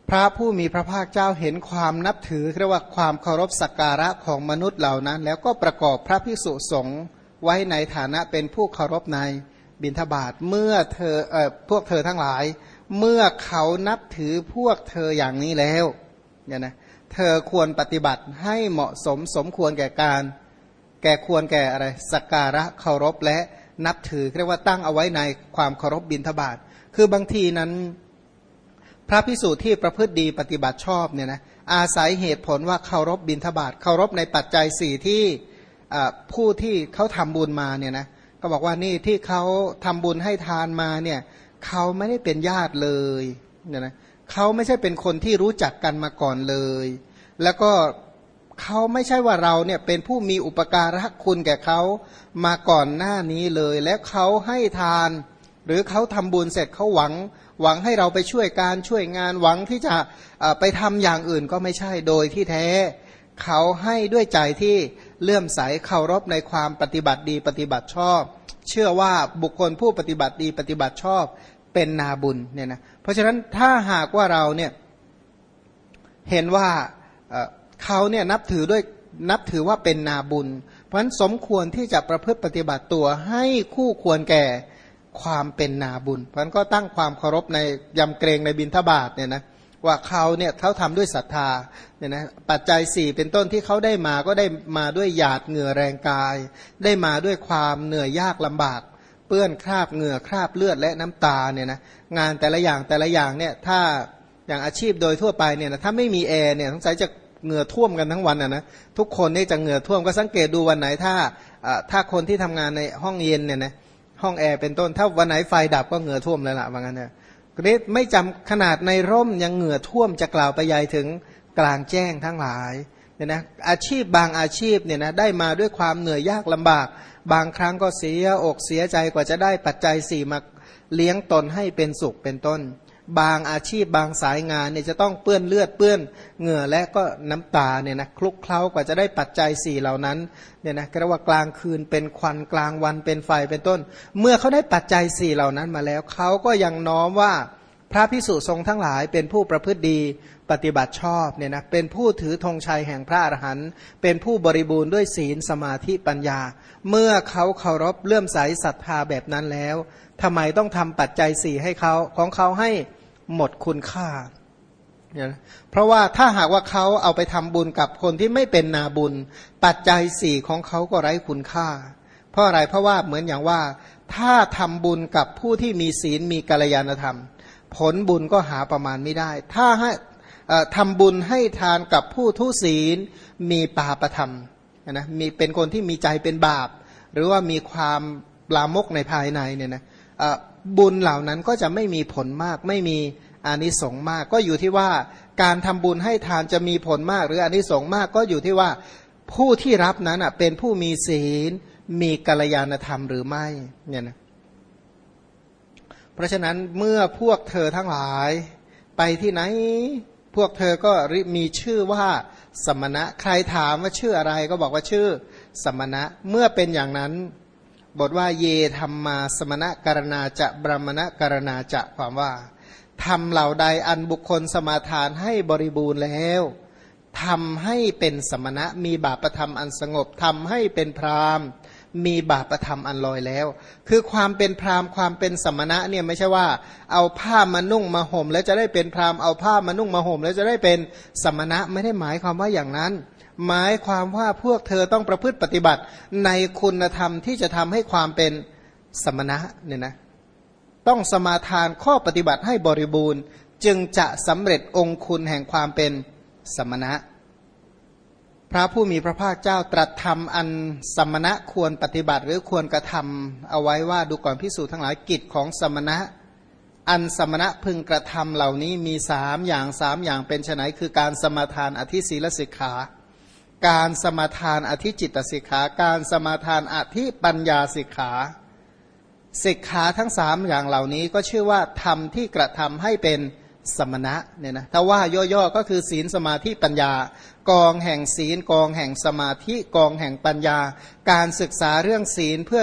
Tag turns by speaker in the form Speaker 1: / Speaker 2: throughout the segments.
Speaker 1: พระผู้มีพระภาคเจ้าเห็นความนับถือเรียกว่าความเคารพสักการะของมนุษย์เหล่านั้นแล้วก็ประกอบพระภิกษุสงฆ์ไว้ในฐานะเป็นผู้เคารพในบิณฑบาตเมื่อพวกเธอทั้งหลายเมื่อเขานับถือพวกเธออย่างนี้แล้วเนี่ยนะเธอควรปฏิบัติให้เหมาะสมสมควรแก่การควรแก่อะไรสักการะเคารพและนับถือเรียกว่าตั้งเอาไว้ในความเคารพบิณฑบาตคือบางทีนั้นพระภิกษุที่ประพฤติดีปฏิบัติชอบเนี่ยนะอาศัยเหตุผลว่าเคารพบิณฑบาตเคารพในปัจจัยสี่ที่ผู้ที่เขาทำบุญมาเนี่ยนะก็บอกว่านี่ที่เขาทำบุญให้ทานมาเนี่ยเขาไม่ได้เป็นญาติเลยเนี่ยนะเขาไม่ใช่เป็นคนที่รู้จักกันมาก่อนเลยแล้วก็เขาไม่ใช่ว่าเราเนี่ยเป็นผู้มีอุปการะคุณแก่เขามาก่อนหน้านี้เลยและเขาให้ทานหรือเขาทำบุญเสร็จเขาหวังให้เราไปช่วยการช่วยงานหวังที่จะไปทำอย่างอื่นก็ไม่ใช่โดยที่แท้เขาให้ด้วยใจที่เลื่อมใสเคารพในความปฏิบัติดีปฏิบัติชอบเชื่อว่าบุคคลผู้ปฏิบัติดีปฏิบัติชอบเป็นนาบุญเนี่ยนะเพราะฉะนั้นถ้าหากว่าเราเนี่ยเห็นว่าเขาเนี่ยนับถือว่าเป็นนาบุญเพราะฉะนั้นสมควรที่จะประพฤติปฏิบัติตัวให้คู่ควรแก่ความเป็นนาบุญเพราะฉะนั้นก็ตั้งความเคารพในยำเกรงในบิณฑบาตเนี่ยนะว่าเขาทำด้วยศรัทธาเนี่ยนะปัจจัยสี่เป็นต้นที่เขาได้มาก็ได้มาด้วยหยาดเหงื่อแรงกายได้มาด้วยความเหนื่อยยากลำบากเปื้อนคราบเหงื่อคราบเลือดและน้ำตาเนี่ยนะงานแต่ละอย่างเนี่ยถ้าอย่างอาชีพโดยทั่วไปเนี่ยนะถ้าไม่มีแอร์เนี่ยสงสัยจะเหงื่อท่วมกันทั้งวันนะทุกคนนี่จะเหงื่อท่วมก็สังเกตดูวันไหนถ้าคนที่ทำงานในห้องเย็นเนี่ยนะห้องแอร์เป็นต้นถ้าวันไหนไฟดับก็เหงื่อท่วมเลยล่ะว่างั้นเนี่ยนี่ไม่จำขนาดในร่มยังเหงื่อท่วมจะกล่าวไปใหญ่ถึงกลางแจ้งทั้งหลายเนี่ยนะอาชีพบางอาชีพเนี่ยนะได้มาด้วยความเหนื่อยยากลำบากบางครั้งก็เสียอกเสียใจกว่าจะได้ปัจจัยสี่มาเลี้ยงตนให้เป็นสุขเป็นต้นบางอาชีพบางสายงานเนี่ยจะต้องเปื้อนเลือดเปื้อนเหงื่อและก็น้ำตาเนี่ยนะคลุกเคล้ากว่าจะได้ปัจจัยสี่เหล่านั้นเนี่ยนะก็เรียกว่ากลางคืนเป็นควันกลางวันเป็นไฟเป็นต้นเมื่อเขาได้ปัจจัยสี่เหล่านั้นมาแล้วเขาก็ยังน้อมว่าพระภิกษุสงฆ์ทั้งหลายเป็นผู้ประพฤติดีปฏิบัติชอบเนี่ยนะเป็นผู้ถือธงชัยแห่งพระอรหันต์เป็นผู้บริบูรณ์ด้วยศีลสมาธิปัญญาเมื่อเขาเคารพเลื่อมใสศรัทธาแบบนั้นแล้วทำไมต้องทำปัจจัยสี่ให้เขาของเขาให้หมดคุณค่าเนี่ยนะเพราะว่าถ้าหากว่าเขาเอาไปทำบุญกับคนที่ไม่เป็นนาบุญปัจจัยสี่ของเขาก็ไร้คุณค่าเพราะอะไรเพราะว่าเหมือนอย่างว่าถ้าทำบุญกับผู้ที่มีศีลมีกัลยาณธรรมผลบุญก็หาประมาณไม่ได้ถ้าให้ทำบุญให้ทานกับผู้ทุศีลมีปาปธรรมนะมีเป็นคนที่มีใจเป็นบาปหรือว่ามีความลามกในภายในเนี่ยนะบุญเหล่านั้นก็จะไม่มีผลมากไม่มีอานิสงส์มากก็อยู่ที่ว่าการทำบุญให้ทานจะมีผลมากหรืออานิสงส์มากก็อยู่ที่ว่าผู้ที่รับนั้นเป็นผู้มีศีลมีกัลยาณธรรมหรือไม่เนี่ยนะเพราะฉะนั้นเมื่อพวกเธอทั้งหลายไปที่ไหนพวกเธอก็มีชื่อว่าสมณะใครถามว่าชื่ออะไรก็บอกว่าชื่อสมณะเมื่อเป็นอย่างนั้นบทว่าเยธรรมาสมณะการณาจะบรมณะการณาจะความว่าทำเหล่าใดอันบุคคลสมาทานให้บริบูรณ์แล้วทำให้เป็นสมณะมีบาปธรรมอันสงบทำให้เป็นพราหมณ์มีบาปธรรมอันลอยแล้วคือความเป็นพราหมณ์ความเป็นสมณะเนี่ยไม่ใช่ว่าเอาผ้ามานุ่งมาห่มแล้วจะได้เป็นพราหมณ์เอาผ้ามานุ่งมาห่มแล้วจะได้เป็นสมณะไม่ได้หมายความว่าอย่างนั้นหมายความว่าพวกเธอต้องประพฤติปฏิบัติในคุณธรรมที่จะทำให้ความเป็นสมณะเนี่ยนะต้องสมาทานข้อปฏิบัติให้บริบูรณ์จึงจะสำเร็จองคุณแห่งความเป็นสมณะพระผู้มีพระภาคเจ้าตรัสธรรมอันสมณะควรปฏิบัติหรือควรกระทำเอาไว้ว่าดูก่อนภิกษุทั้งหลายกิจของสมณะอันสมณะพึงกระทำเหล่านี้มี3 อย่างเป็นไฉนคือการสมาทานอธิศีลสิกขาการสมาทานอธิจิตสิกขาการสมาทานอธิปัญญาสิกขาสิกขาทั้ง3อย่างเหล่านี้ก็ชื่อว่าธรรมที่กระทำให้เป็นสมณะเนี่ยนะถ้าว่าย่อๆก็คือศีลสมาธิปัญญากองแห่งศีลกองแห่งสมาธิกองแห่งปัญญาการศึกษาเรื่องศีลเพื่อ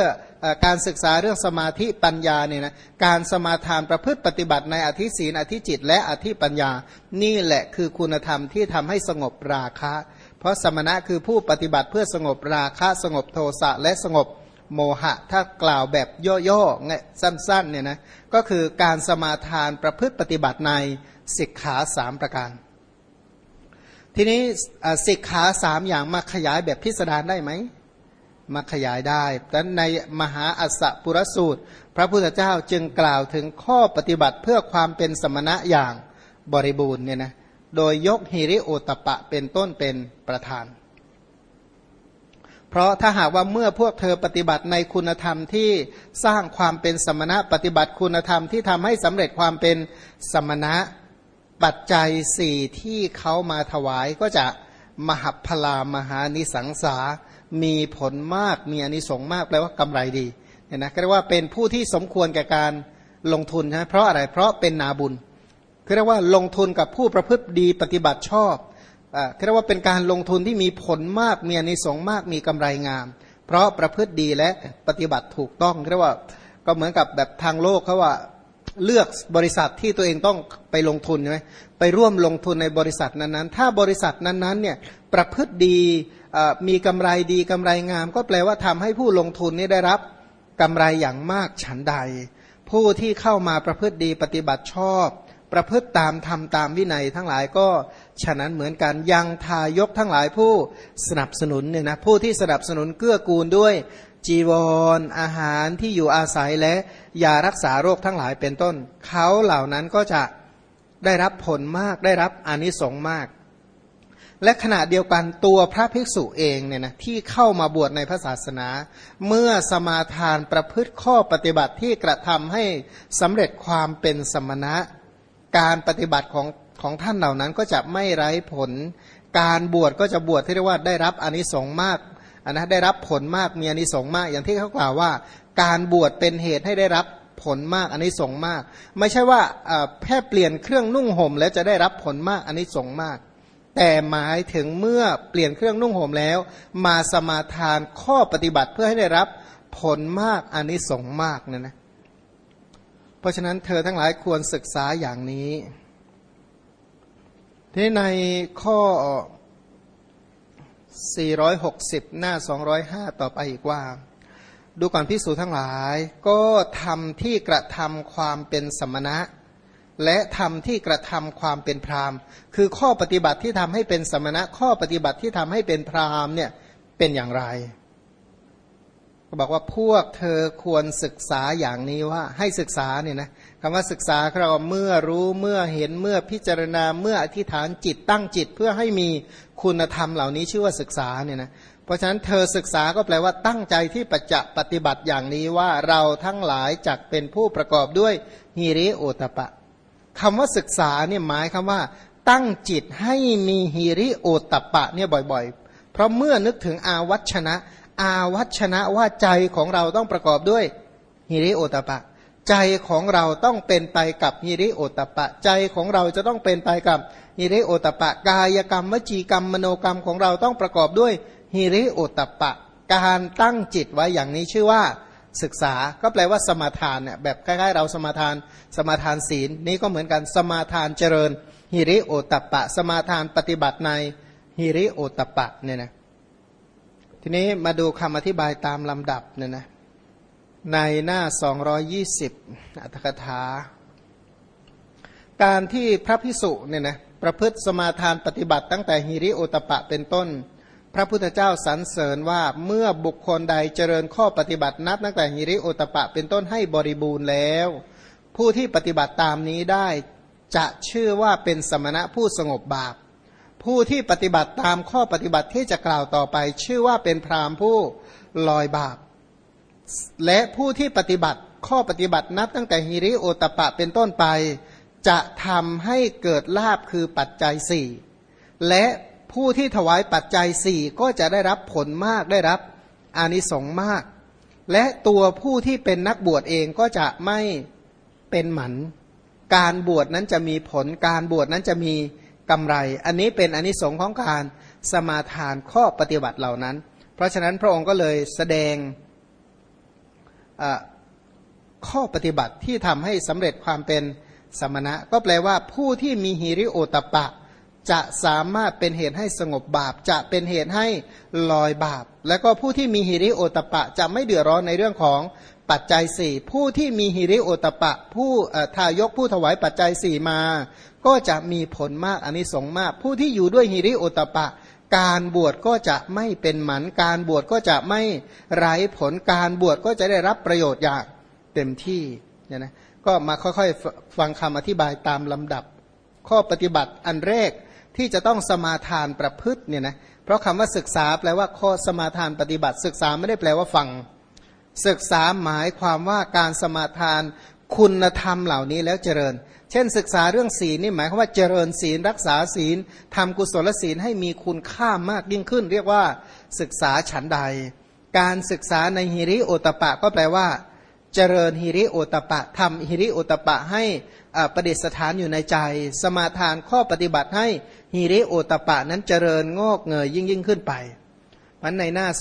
Speaker 1: การศึกษาเรื่องสมาธิปัญญาเนี่ยนะการสมาทานประพฤติปฏิบัติในอธิศีลอธิจิตและอธิปัญญานี่แหละคือคุณธรรมที่ทำให้สงบราคะเพราะสมณะคือผู้ปฏิบัติเพื่อสงบราคะสงบโทสะและสงบโมหะถ้ากล่าวแบบย่อๆสั้นๆเนี่ยนะก็คือการสมาทานประพฤติปฏิบัติในสิกขา3ประการทีนี้สิกขา3อย่างมาขยายแบบพิสดารได้ไหมมาขยายได้แต่ในมหาอัสสปุรสูตรพระพุทธเจ้าจึงกล่าวถึงข้อปฏิบัติเพื่อความเป็นสมณะอย่างบริบูรณ์เนี่ยนะโดยยกหิริโอตตัปปะเป็นต้นเป็นประธานเพราะถ้าหากว่าเมื่อพวกเธอปฏิบัติในคุณธรรมที่สร้างความเป็นสมณะปฏิบัติคุณธรรมที่ทำให้สำเร็จความเป็นสมณะปัจจัย4ที่เขามาถวายก็จะมหัพพลามหานิสังสามีผลมากมีอานิสงส์มากแปลว่ากำไรดีเนี่ยนะก็เรียกว่าเป็นผู้ที่สมควรแก่การลงทุนใช่ไหมเพราะอะไรเพราะเป็นนาบุญคือเรียกว่าลงทุนกับผู้ประพฤติดีปฏิบัติชอบเรียกว่าเป็นการลงทุนที่มีผลมากมีอานิสงส์มากมีกำไรงามเพราะประพฤติดีและปฏิบัติถูกต้องเรียกว่าก็เหมือนกับแบบทางโลกเขาว่าเลือกบริษัทที่ตัวเองต้องไปลงทุนใช่ไหมไปร่วมลงทุนในบริษัทนั้นๆถ้าบริษัทนั้นๆเนี่ยประพฤติดีมีกำไรดีกำไรงามก็แปลว่าทำให้ผู้ลงทุนนี่ได้รับกำไรอย่างมากฉันใดผู้ที่เข้ามาประพฤติดีปฏิบัติชอบประพฤติตามธรรมตามวินัยทั้งหลายก็ฉะนั้นเหมือนกันยังทายกทั้งหลายผู้สนับสนุนเนี่ยนะผู้ที่สนับสนุนเกื้อกูลด้วยจีวรอาหารที่อยู่อาศัยและยารักษาโรคทั้งหลายเป็นต้นเขาเหล่านั้นก็จะได้รับผลมากได้รับอานิสงส์มากและขณะเดียวกันตัวพระภิกษุเองเนี่ยนะที่เข้ามาบวชในพระศาสนาเมื่อสมาทานประพฤติข้อปฏิบัติที่กระทำให้สำเร็จความเป็นสมณะการปฏิบัติของท่านเหล่านั้นก็จะไม่ไร้ผลการบวชก็จะบวชที่เรียกว่าได้รับอานิสงส์มากนะได้รับผลมากมีอานิสงส์มากอย่างที่เขากล่าวว่าการบวชเป็นเหตุให้ได้รับผลมากอานิสงส์มากไม่ใช่ว่าแค่เปลี่ยนเครื่องนุ่งห่มแล้วจะได้รับผลมากอานิสงส์มากแต่หมายถึงเมื่อเปลี่ยนเครื่องนุ่งห่มแล้วมาสมาทานข้อปฏิบัติเพื่อให้ได้รับผลมากอานิสงส์มากเนี่ยนะเพราะฉะนั้นเธอทั้งหลายควรศึกษาอย่างนี้ที่ในข้อ460หน้า205ต่อไปอีกว่าดูก่อนภิกษุทั้งหลายก็ทำที่กระทำความเป็นสมณะและทำที่กระทำความเป็นพราหมณ์คือข้อปฏิบัติที่ทำให้เป็นสมณะข้อปฏิบัติที่ทำให้เป็นพราหมณ์เนี่ยเป็นอย่างไรก็บอกว่าพวกเธอควรศึกษาอย่างนี้ว่าให้ศึกษาเนี่ยนะคำว่าศึกษาเราเมื่อรู้เมื่อเห็นเมื่อพิจารณาเมื่ออธิษฐานจิตตั้งจิตเพื่อให้มีคุณธรรมเหล่านี้ชื่อว่าศึกษาเนี่ยนะเพราะฉะนั้นเธอศึกษาก็แปลว่าตั้งใจที่จะปฏิบัติอย่างนี้ว่าเราทั้งหลายจักเป็นผู้ประกอบด้วยหิริโอตตัปปะคำว่าศึกษาเนี่ยหมายคำว่าตั้งจิตให้มีหิริโอตตัปปะเนี่ยบ่อยๆเพราะเมื่อนึกถึงอาวัชนะว่าใจของเราต้องประกอบด้วยหิริโอตตัปปะใจของเราต้องเป็นไปกับหิริโอตตัปปะใจของเราจะต้องเป็นไปกับหิริโอตตัปปะกายกรรมวจีกรรมมโนกรรมของเราต้องประกอบด้วยหิริโอตตัปปะการตั้งจิตไว้อย่างนี้ชื่อว่าศึกษาก็แปลว่าสมาทานเนี่ยแบบคล้ายๆเราสมาทานศีลนี้ก็เหมือนกันสมาทานเจริญหิริโอตตัปปะสมาทานปฏิบัติในหิริโอตตัปปะเนี่ยนะทีนี้มาดูคำอธิบายตามลำดับเนี่ยนะในหน้า220อัตถกถาการที่พระภิกษุเนี่ยนะประพฤติสมาทานปฏิบัติตั้งแต่หิริโอตตัปปะเป็นต้นพระพุทธเจ้าสรรเสริญว่าเมื่อบุคคลใดเจริญข้อปฏิบัตินับตั้งแต่หิริโอตตัปปะเป็นต้นให้บริบูรณ์แล้วผู้ที่ปฏิบัติตามนี้ได้จะชื่อว่าเป็นสมณะผู้สงบบาปผู้ที่ปฏิบัติตามข้อปฏิบัติที่จะกล่าวต่อไปชื่อว่าเป็นพราหมณ์ผู้ลอยบาปและผู้ที่ปฏิบัติข้อปฏิบัตินับตั้งแต่หิริโอตตัปปะเป็นต้นไปจะทำให้เกิดลาภคือปัจจัยสี่และผู้ที่ถวายปัจจัยสี่ก็จะได้รับผลมากได้รับอานิสงส์มากและตัวผู้ที่เป็นนักบวชเองก็จะไม่เป็นหมันการบวชนั้นจะมีผลการบวชนั้นจะมีกำไรอันนี้เป็นอานิสงส์ของการสมาทานข้อปฏิบัติเหล่านั้นเพราะฉะนั้นพระองค์ก็เลยแสดงข้อปฏิบัติที่ทำให้สำเร็จความเป็นสมณะก็แปลว่าผู้ที่มีหิริโอตตัปปะจะสามารถเป็นเหตุให้สงบบาปจะเป็นเหตุให้ลอยบาปแล้วก็ผู้ที่มีหิริโอตตัปปะจะไม่เดือดร้อนในเรื่องของปัจจัยสี่ผู้ที่มีหิริโอตตัปปะผู้ทายกผู้ถวายปัจจัยสี่มาก็จะมีผลมากอานิสงส์มากผู้ที่อยู่ด้วยหิริโอตตัปปะการบวชก็จะไม่เป็นหมันการบวชก็จะไม่ไร้ผลการบวชก็จะได้รับประโยชน์อย่างเต็มที่เนี่ยนะก็มาค่อยๆฟังคำอธิบายตามลำดับข้อปฏิบัติอันแรกที่จะต้องสมาทานประพฤติเนี่ยนะเพราะคำว่าศึกษาแปลว่าข้อสมาทานปฏิบัติศึกษาไม่ได้แปลว่าฟังศึกษาหมายความว่าการสมาทานคุณธรรมเหล่านี้แล้วเจริญเช่นศึกษาเรื่องศีลนี่หมายความว่าเจริญศีลรักษาศีลทำกุศลศีลให้มีคุณค่ามากยิ่งขึ้นเรียกว่าศึกษาฉันใดการศึกษาในหิริโอตตัปปะก็แปลว่าเจริญหิริโอตตัปปะทำหิริโอตตัปปะให้ประดิษฐานอยู่ในใจสมาทานข้อปฏิบัติให้หิริโอตตัปปะนั้นเจริญงอกเงยยิ่งขึ้นไปมันในหน้า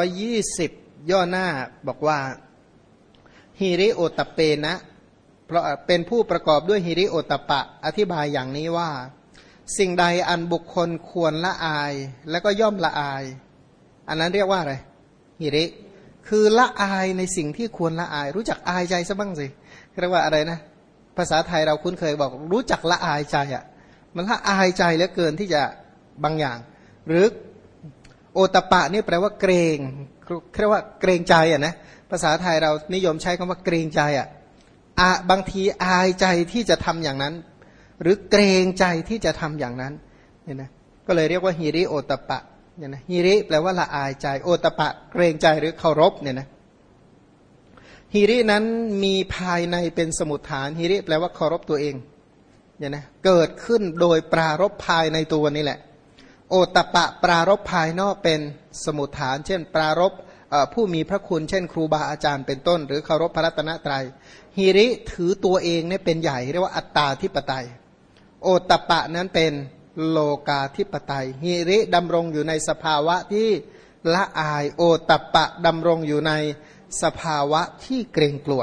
Speaker 1: 220ย่อหน้าบอกว่าหิริโอตตัปเปนะเพราะเป็นผู้ประกอบด้วยหิริโอตตัปปะอธิบายอย่างนี้ว่าสิ่งใดอันบุคคลควรละอายแล้วก็ย่อมละอายอันนั้นเรียกว่าอะไรหิริคือละอายในสิ่งที่ควรละอายรู้จักอายใจซะบ้างสิเรียกว่าอะไรนะภาษาไทยเราคุ้นเคยบอกรู้จักละอายใจอ่ะมันละอายใจเหลือเกินที่จะบางอย่างหรือโอตตัปปะนี่แปลว่าเกรงเรียกว่าเกรงใจอ่ะนะภาษาไทยเรานิยมใช้คำว่าเกรงใจอ่ะบางทีอายใจที่จะทำอย่างนั้นหรือเกรงใจที่จะทำอย่างนั้นเนี่ยนะก็เลยเรียกว่าหิริโอตตัปปะเนี่ยนะหิริแปลว่าละอายใจโอตตัปปะเกรงใจหรือเคารพเนี่ยนะหิรินั้นมีภายในเป็นสมุฏฐานหิริแปลว่าเคารพตัวเองเนี่ยนะเกิดขึ้นโดยปรารภภายในตัวนี่แหละโอตตัปปะปรารภภายนอกเป็นสมุฏฐานเช่นปรารภผู้มีพระคุณเช่นครูบาอาจารย์เป็นต้นหรือเคารพพระรัตนตรัยหิริถือตัวเองเนี่ยเป็นใหญ่เรียกว่าอัตตาธิปไตยโอตตัปปะนั้นเป็นโลกาธิปไตยหิริดำรงอยู่ในสภาวะที่ละอายโอตตัปปะดำรงอยู่ในสภาวะที่เกรงกลัว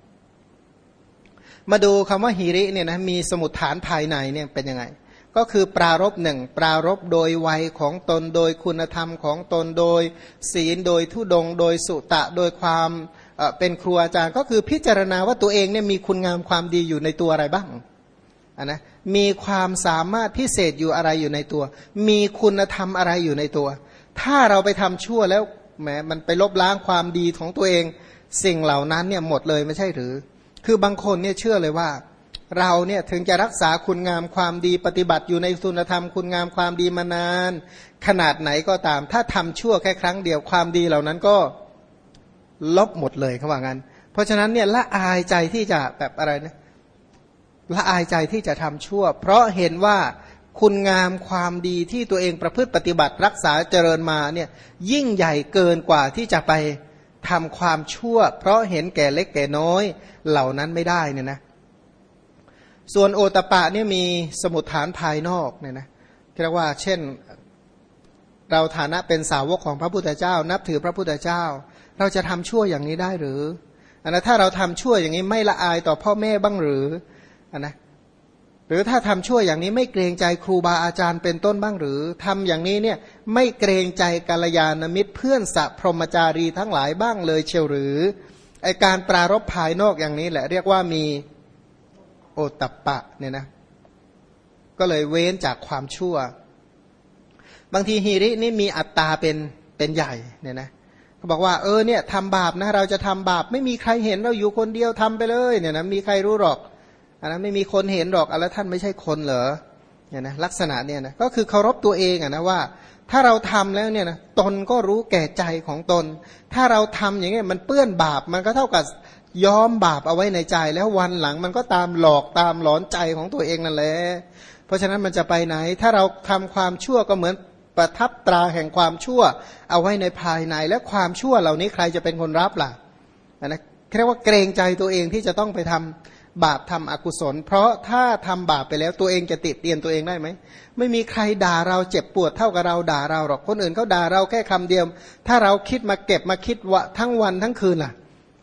Speaker 1: มาดูคำว่าหิริเนี่ยนะมีสมุฏฐานภายในเนี่ยเป็นยังไงก็คือปรารภหนึ่งปรารภโดยวัยของตนโดยคุณธรรมของตนโดยศีลโดยธุดงค์โดยสุตะโดยความเป็นครูอาจารย์ก็คือพิจารณาว่าตัวเองเนี่ยมีคุณงามความดีอยู่ในตัวอะไรบ้างนะมีความสามารถพิเศษอยู่อะไรอยู่ในตัวมีคุณธรรมอะไรอยู่ในตัวถ้าเราไปทำชั่วแล้วแหมมันไปลบล้างความดีของตัวเองสิ่งเหล่านั้นเนี่ยหมดเลยไม่ใช่หรือคือบางคนเนี่ยเชื่อเลยว่าเราเนี่ยถึงจะรักษาคุณงามความดีปฏิบัติอยู่ในคุณธรรมคุณงามความดีมานานขนาดไหนก็ตามถ้าทำชั่วแค่ครั้งเดียวความดีเหล่านั้นก็ลบหมดเลยเขาว่างั้นเพราะฉะนั้นเนี่ยละอายใจที่จะแบบอะไรนะละอายใจที่จะทำชั่วเพราะเห็นว่าคุณงามความดีที่ตัวเองประพฤติปฏิบัติรักษาเจริญมาเนี่ยยิ่งใหญ่เกินกว่าที่จะไปทำความชั่วเพราะเห็นแก่เล็กแก่น้อยเหล่านั้นไม่ได้เนี่ยนะส่วนโอตตัปปะเนี่ยมีสมุฏฐานภายนอกเนี่ยนะเรียกว่าเช่นเราฐานะเป็นสาวกของพระพุทธเจ้านับถือพระพุทธเจ้าเราจะทำชั่วอย่างนี้ได้หรือถ้าเราทำชั่วอย่างนี้ไม่ละอายต่อพ่อแม่บ้างหรือนะหรือถ้าทำชั่วอย่างนี้ไม่เกรงใจครูบาอาจารย์เป็นต้นบ้างหรือทำอย่างนี้เนี่ยไม่เกรงใจกัลยาณมิตรเพื่อนสัพพรหมจารีทั้งหลายบ้างเลยเชียวหรือไอการปรารภภายนอกอย่างนี้แหละเรียกว่ามีโอตตัปปะเนี่ยนะก็เลยเว้นจากความชั่วบางทีหิรินี่มีอัตตาเป็นใหญ่เนี่ยนะเขาบอกว่าเนี่ยทำบาปนะเราจะทำบาปไม่มีใครเห็นเราอยู่คนเดียวทำไปเลยเนี่ยนะมีใครรู้หรอกไม่มีคนเห็นหรอกแล้วท่านไม่ใช่คนเหรอเนี่ยนะลักษณะเนี่ยนะก็คือเคารพตัวเองนะว่าถ้าเราทำแล้วเนี่ยนะตนก็รู้แก่ใจของตนถ้าเราทำอย่างเงี้ยมันเปื้อนบาปมันก็เท่ากับย้อมบาปเอาไว้ในใจแล้ววันหลังมันก็ตามหลอกตามหลอนใจของตัวเองนั่นแหละเพราะฉะนั้นมันจะไปไหนถ้าเราทำความชั่วก็เหมือนประทับตราแห่งความชั่วเอาไว้ในภายในและความชั่วเหล่านี้ใครจะเป็นคนรับล่ะนะเรียกว่าเกรงใจตัวเองที่จะต้องไปทำบาปทำอกุศลเพราะถ้าทำบาปไปแล้วตัวเองจะติเตียนตัวเองได้ไหมไม่มีใครด่าเราเจ็บปวดเท่ากับเราด่าเราหรอกคนอื่นเขาด่าเราแค่คำเดียวถ้าเราคิดมาเก็บมาคิดว่าทั้งวันทั้งคืนล่ะ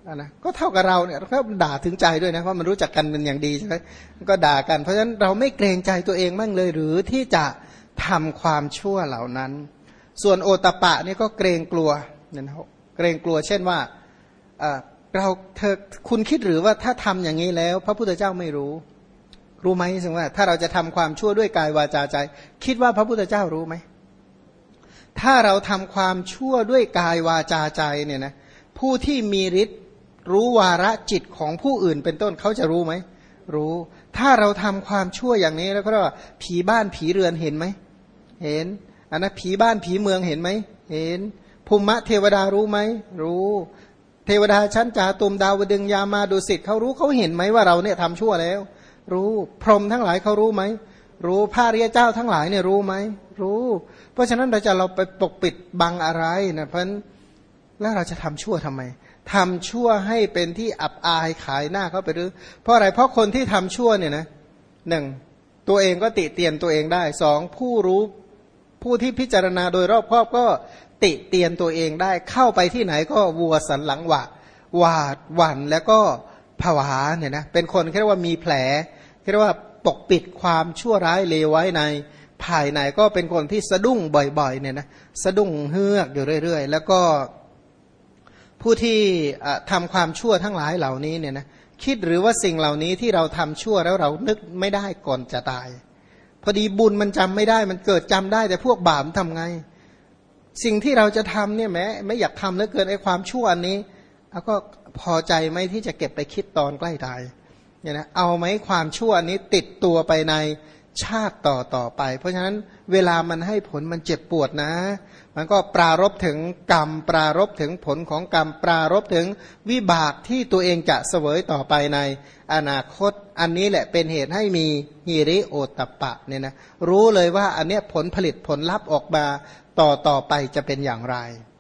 Speaker 1: นะก็เท่ากับเราเนี่ยก็ด่าถึงใจด้วยนะเพราะมันรู้จักกันเป็นอย่างดีใช่ไหมก็ด่ากันเพราะฉะนั้นเราไม่เกรงใจตัวเองบ้างเลยหรือที่จะทำความชั่วเหล่านั้นส่วนโอตปะนี่ก็เกรงกลัวเนี่ยนะเกรงกลัวเช่นว่าคุณคิดหรือว่าถ้าทำอย่างนี้แล้วพระพุทธเจ้าไม่รู้ไหมซึ่งว่าถ้าเราจะทำความชั่วด้วยกายวาจาใจคิดว่าพระพุทธเจ้ารู้ไหมถ้าเราทำความชั่วด้วยกายวาจาใจเนี่ยนะผู้ที่มีฤทธิ์รู้วาระจิตของผู้อื่นเป็นต้นเขาจะรู้ไหมรู้ถ้าเราทำความชั่วอย่างนี้แล้วก็เรียกว่าผีบ้านผีเรือนเห็นไหมเห็นอันนั้นผีบ้านผีเมืองเห็นไหมเห็นภูมิเทวดารู้ไหมรู้เทวดาชั้นจาตุมดาวดึงยามาดุสิตเขารู้เขาเห็นไหมว่าเราเนี่ยทำชั่วแล้วรู้พรหมทั้งหลายเขารู้ไหมรู้พระอริยเจ้าทั้งหลายเนี่ยรู้ไหมรู้เพราะฉะนั้นเราไปปกปิดบังอะไรนะเพราะแล้วเราจะทำชั่วทำไมทำชั่วให้เป็นที่อับอายขายหน้าเขาไปหรือเพราะอะไรเพราะคนที่ทำชั่วเนี่ยนะหนึ่งตัวเองก็ติเตียนตัวเองได้สองผู้รู้ผู้ที่พิจารณาโดยรอบครอบก็ติเตียนตัวเองได้เข้าไปที่ไหนก็วัวสันหลังหวาดหวั่นแล้วก็ผวาเนี่ยนะเป็นคนเรียกว่ามีแผลเรียกว่าปกปิดความชั่วร้ายเลวไว้ในภายในก็เป็นคนที่สะดุ้งบ่อยๆเนี่ยนะสะดุ้งเฮือกอยู่เรื่อยๆแล้วก็ผู้ที่ทำความชั่วทั้งหลายเหล่านี้เนี่ยนะคิดหรือว่าสิ่งเหล่านี้ที่เราทำชั่วแล้วเรานึกไม่ได้ก่อนจะตายพอดีบุญมันจำไม่ได้มันเกิดจำได้แต่พวกบาปทำไงสิ่งที่เราจะทำเนี่ยแม้ไม่อยากทำเหลือเกินไอ้ความชั่วอันนี้แล้วก็พอใจไหมที่จะเก็บไปคิดตอนใกล้ตายเนี่ยนะเอาไหมความชั่วอันนี้ติดตัวไปในชาติต่อไปเพราะฉะนั้นเวลามันให้ผลมันเจ็บปวดนะมันก็ปรารภถึงกรรมปรารภถึงผลของกรรมปรารภถึงวิบากที่ตัวเองจะเสวยต่อไปในอนาคตอันนี้แหละเป็นเหตุให้มีหิริโอตตัปปะเนี่ยนะรู้เลยว่าอันเนี้ยผลผลิตผลลัพธ์ออกมาต่อไปจะเป็นอย่างไร